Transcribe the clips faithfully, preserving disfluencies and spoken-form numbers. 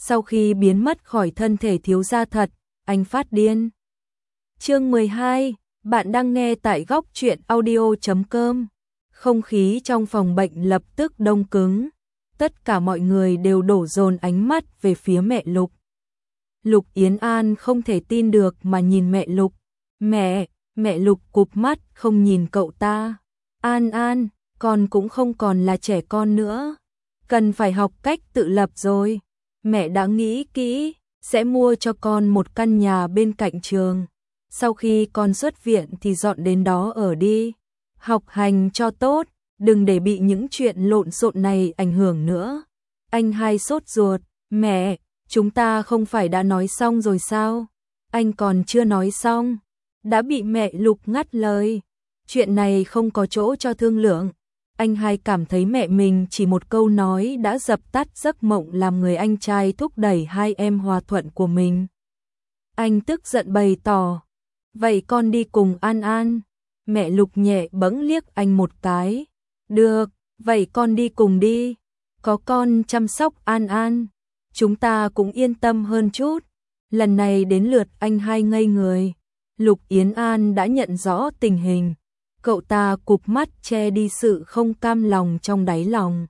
Sau khi biến mất khỏi thân thể thiếu gia thật, anh phát điên. Chương mười hai, bạn đang nghe tại góc truyện audio chấm com. Không khí trong phòng bệnh lập tức đông cứng. Tất cả mọi người đều đổ dồn ánh mắt về phía mẹ Lục. Lục Yến An không thể tin được mà nhìn mẹ Lục. Mẹ, mẹ Lục cụp mắt không nhìn cậu ta. An An, con cũng không còn là trẻ con nữa. Cần phải học cách tự lập rồi. Mẹ đã nghĩ kỹ, sẽ mua cho con một căn nhà bên cạnh trường. Sau khi con xuất viện thì dọn đến đó ở đi. Học hành cho tốt, đừng để bị những chuyện lộn xộn này ảnh hưởng nữa. Anh Hai sốt ruột, mẹ, chúng ta không phải đã nói xong rồi sao? Anh còn chưa nói xong, đã bị mẹ Lục ngắt lời. Chuyện này không có chỗ cho thương lượng. Anh Hai cảm thấy mẹ mình chỉ một câu nói đã dập tắt giấc mộng làm người anh trai thúc đẩy hai em hòa thuận của mình. Anh tức giận bày tỏ, vậy con đi cùng An An. Mẹ Lục nhẹ bẫng liếc anh một cái. Được, vậy con đi cùng đi. Có con chăm sóc An An, chúng ta cũng yên tâm hơn chút. Lần này đến lượt anh Hai ngây người. Lục Yến An đã nhận rõ tình hình. Cậu ta cụp mắt che đi sự không cam lòng trong đáy lòng.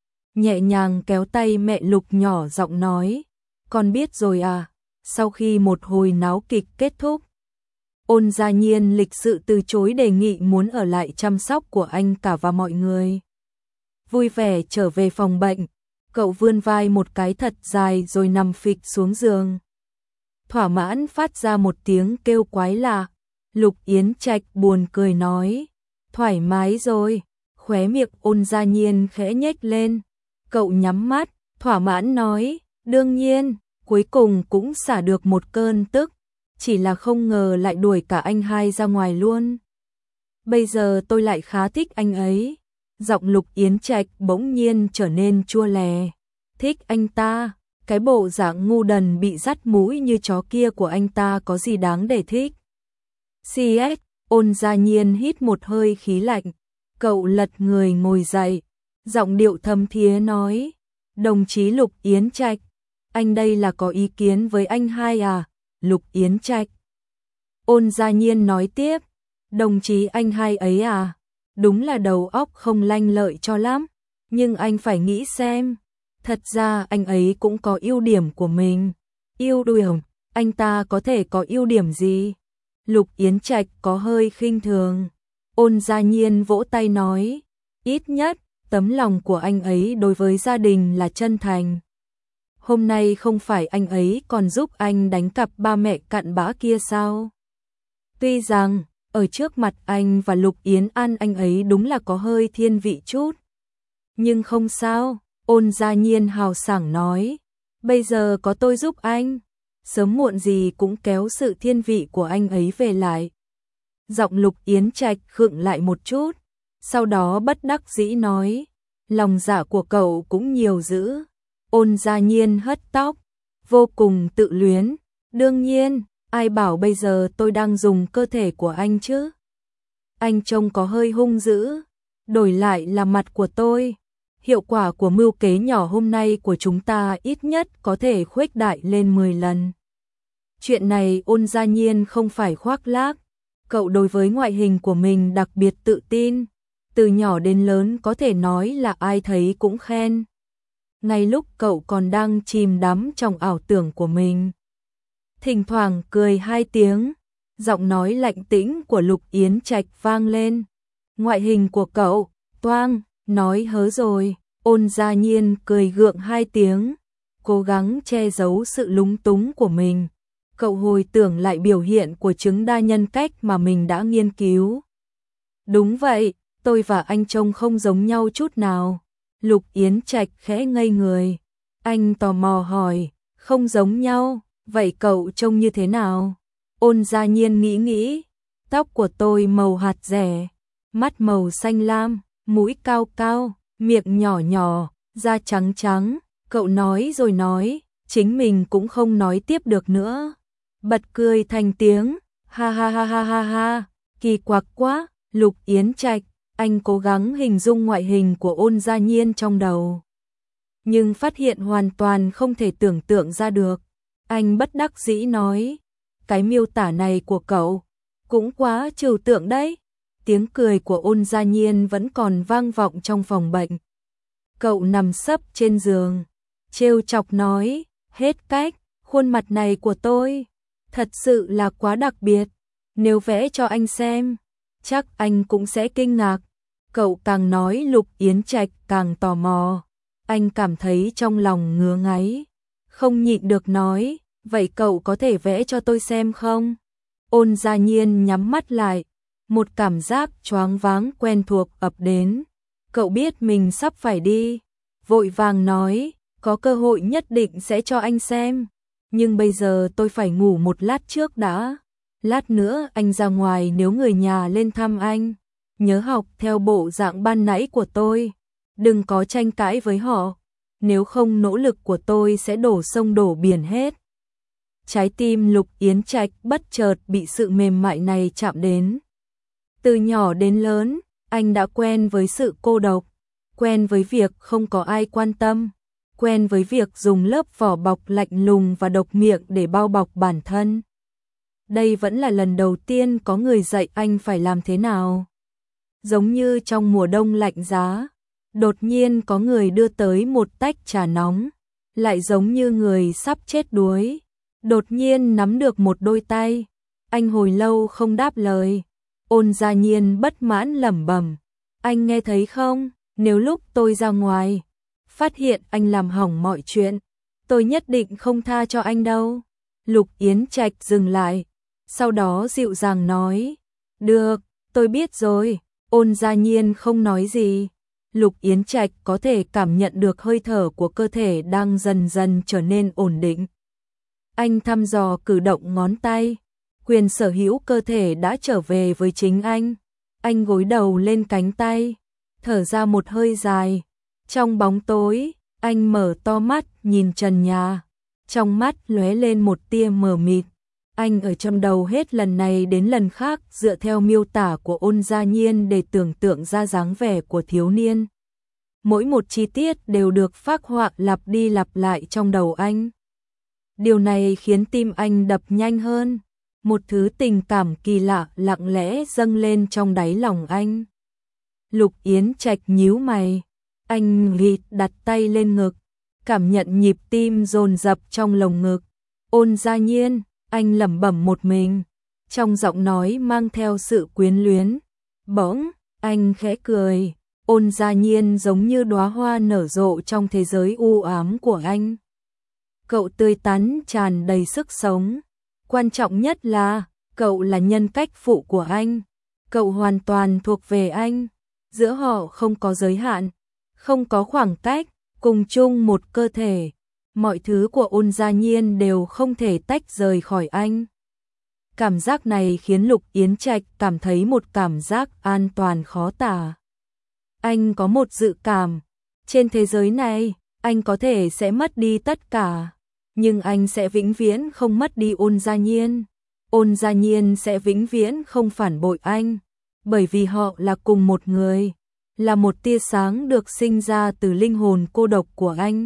Nhẹ nhàng kéo tay mẹ Lục nhỏ giọng nói, con biết rồi à. Sau khi một hồi náo kịch kết thúc, Ôn Gia Nhiên lịch sự từ chối đề nghị muốn ở lại chăm sóc của anh cả và mọi người. Vui vẻ trở về phòng bệnh, cậu vươn vai một cái thật dài rồi nằm phịch xuống giường. Thỏa mãn phát ra một tiếng kêu quái lạ. Lục Yến Trạch buồn cười nói, thoải mái rồi. Khóe miệng Ôn Gia Nhiên khẽ nhếch lên. Cậu nhắm mắt, thỏa mãn nói, đương nhiên, cuối cùng cũng xả được một cơn tức. Chỉ là không ngờ lại đuổi cả anh Hai ra ngoài luôn. Bây giờ tôi lại khá thích anh ấy. Giọng Lục Yến Trạch bỗng nhiên trở nên chua lè. Thích anh ta? Cái bộ dạng ngu đần bị dắt mũi như chó kia của anh ta có gì đáng để thích? xê ét, Ôn Gia Nhiên hít một hơi khí lạnh. Cậu lật người ngồi dậy. Giọng điệu thâm thiế nói, đồng chí Lục Yến Trạch, anh đây là có ý kiến với anh Hai à? Lục Yến Trạch. Ôn Gia Nhiên nói tiếp, đồng chí anh Hai ấy à? Đúng là đầu óc không lanh lợi cho lắm. Nhưng anh phải nghĩ xem, thật ra anh ấy cũng có ưu điểm của mình. Ưu điểm? Anh ta có thể có ưu điểm gì? Lục Yến Trạch có hơi khinh thường. Ôn Gia Nhiên vỗ tay nói, ít nhất, tấm lòng của anh ấy đối với gia đình là chân thành. Hôm nay không phải anh ấy còn giúp anh đánh cặp ba mẹ cặn bã kia sao? Tuy rằng, ở trước mặt anh và Lục Yến An anh ấy đúng là có hơi thiên vị chút. Nhưng không sao, Ôn Gia Nhiên hào sảng nói, bây giờ có tôi giúp anh, sớm muộn gì cũng kéo sự thiên vị của anh ấy về lại. Giọng Lục Yến Trạch khựng lại một chút, sau đó bất đắc dĩ nói, lòng dạ của cậu cũng nhiều dữ. Ôn Gia Nhiên hất tóc, vô cùng tự luyến, đương nhiên, ai bảo bây giờ tôi đang dùng cơ thể của anh chứ? Anh trông có hơi hung dữ, đổi lại là mặt của tôi. Hiệu quả của mưu kế nhỏ hôm nay của chúng ta ít nhất có thể khuếch đại lên mười lần. Chuyện này Ôn Gia Nhiên không phải khoác lác, cậu đối với ngoại hình của mình đặc biệt tự tin, từ nhỏ đến lớn có thể nói là ai thấy cũng khen. Ngay lúc cậu còn đang chìm đắm trong ảo tưởng của mình, thỉnh thoảng cười hai tiếng, giọng nói lạnh tĩnh của Lục Yến Trạch vang lên. Ngoại hình của cậu, toang, nói hớ rồi. Ôn Gia Nhiên cười gượng hai tiếng, cố gắng che giấu sự lúng túng của mình. Cậu hồi tưởng lại biểu hiện của chứng đa nhân cách mà mình đã nghiên cứu. Đúng vậy, tôi và anh trông không giống nhau chút nào. Lục Yến Trạch khẽ ngây người. Anh tò mò hỏi, không giống nhau, vậy cậu trông như thế nào? Ôn Gia Nhiên nghĩ nghĩ, tóc của tôi màu hạt rẻ, mắt màu xanh lam, mũi cao cao, miệng nhỏ nhỏ, da trắng trắng. Cậu nói rồi nói, chính mình cũng không nói tiếp được nữa. Bật cười thành tiếng, ha ha ha ha ha ha, kỳ quặc quá. Lục Yến Trạch, anh cố gắng hình dung ngoại hình của Ôn Gia Nhiên trong đầu. nhưng phát hiện hoàn toàn không thể tưởng tượng ra được. Anh bất đắc dĩ nói, cái miêu tả này của cậu cũng quá trừu tượng đấy. Tiếng cười của Ôn Gia Nhiên vẫn còn vang vọng trong phòng bệnh. Cậu nằm sấp trên giường, trêu chọc nói, hết cách, khuôn mặt này của tôi thật sự là quá đặc biệt, nếu vẽ cho anh xem, chắc anh cũng sẽ kinh ngạc. Cậu càng nói Lục Yến Trạch càng tò mò, anh cảm thấy trong lòng ngứa ngáy, không nhịn được nói, vậy cậu có thể vẽ cho tôi xem không? Ôn Gia Nhiên nhắm mắt lại, một cảm giác choáng váng quen thuộc ập đến. Cậu biết mình sắp phải đi, vội vàng nói, có cơ hội nhất định sẽ cho anh xem, nhưng bây giờ tôi phải ngủ một lát trước đã. Lát nữa anh ra ngoài, nếu người nhà lên thăm anh, nhớ học theo bộ dạng ban nãy của tôi, đừng có tranh cãi với họ, nếu không nỗ lực của tôi sẽ đổ sông đổ biển hết. Trái tim Lục Yến Trạch bất chợt bị sự mềm mại này chạm đến. Từ nhỏ đến lớn, anh đã quen với sự cô độc, quen với việc không có ai quan tâm, quen với việc dùng lớp vỏ bọc lạnh lùng và độc miệng để bao bọc bản thân. Đây vẫn là lần đầu tiên có người dạy anh phải làm thế nào. Giống như trong mùa đông lạnh giá, đột nhiên có người đưa tới một tách trà nóng, lại giống như người sắp chết đuối, đột nhiên nắm được một đôi tay. Anh hồi lâu không đáp lời. Ôn Gia Nhiên bất mãn lẩm bẩm, anh nghe thấy không, nếu lúc tôi ra ngoài, phát hiện anh làm hỏng mọi chuyện, tôi nhất định không tha cho anh đâu. Lục Yến Trạch dừng lại, sau đó dịu dàng nói, được, tôi biết rồi. Ôn Gia Nhiên không nói gì. Lục Yến Trạch có thể cảm nhận được hơi thở của cơ thể đang dần dần trở nên ổn định. Anh thăm dò cử động ngón tay, quyền sở hữu cơ thể đã trở về với chính anh. Anh gối đầu lên cánh tay, thở ra một hơi dài. Trong bóng tối, anh mở to mắt nhìn trần nhà, trong mắt lóe lên một tia mờ mịt. Anh ở trong đầu hết lần này đến lần khác dựa theo miêu tả của Ôn Gia Nhiên để tưởng tượng ra dáng vẻ của thiếu niên. Mỗi một chi tiết đều được phác họa lặp đi lặp lại trong đầu anh. Điều này khiến tim anh đập nhanh hơn. Một thứ tình cảm kỳ lạ lặng lẽ dâng lên trong đáy lòng anh. Lục Yến Trạch nhíu mày, anh ghiệt đặt tay lên ngực, cảm nhận nhịp tim dồn dập trong lồng ngực. Ôn Gia Nhiên, anh lẩm bẩm một mình, trong giọng nói mang theo sự quyến luyến. Bỗng, anh khẽ cười. Ôn Gia Nhiên giống như đóa hoa nở rộ trong thế giới u ám của anh. Cậu tươi tắn tràn đầy sức sống. Quan trọng nhất là, cậu là nhân cách phụ của anh. Cậu hoàn toàn thuộc về anh. Giữa họ không có giới hạn, không có khoảng cách, cùng chung một cơ thể. Mọi thứ của Ôn Gia Nhiên đều không thể tách rời khỏi anh. Cảm giác này khiến Lục Yến Trạch cảm thấy một cảm giác an toàn khó tả. Anh có một dự cảm, trên thế giới này, anh có thể sẽ mất đi tất cả, nhưng anh sẽ vĩnh viễn không mất đi Ôn Gia Nhiên. Ôn Gia Nhiên sẽ vĩnh viễn không phản bội anh, bởi vì họ là cùng một người, là một tia sáng được sinh ra từ linh hồn cô độc của anh.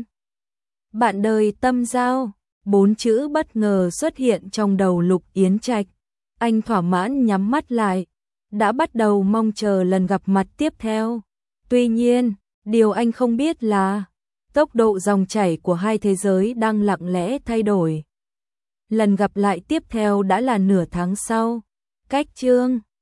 Bạn đời tâm giao, bốn chữ bất ngờ xuất hiện trong đầu Lục Yến Trạch. Anh thỏa mãn nhắm mắt lại, đã bắt đầu mong chờ lần gặp mặt tiếp theo. Tuy nhiên, điều anh không biết là tốc độ dòng chảy của hai thế giới đang lặng lẽ thay đổi. Lần gặp lại tiếp theo đã là nửa tháng sau. Cách chương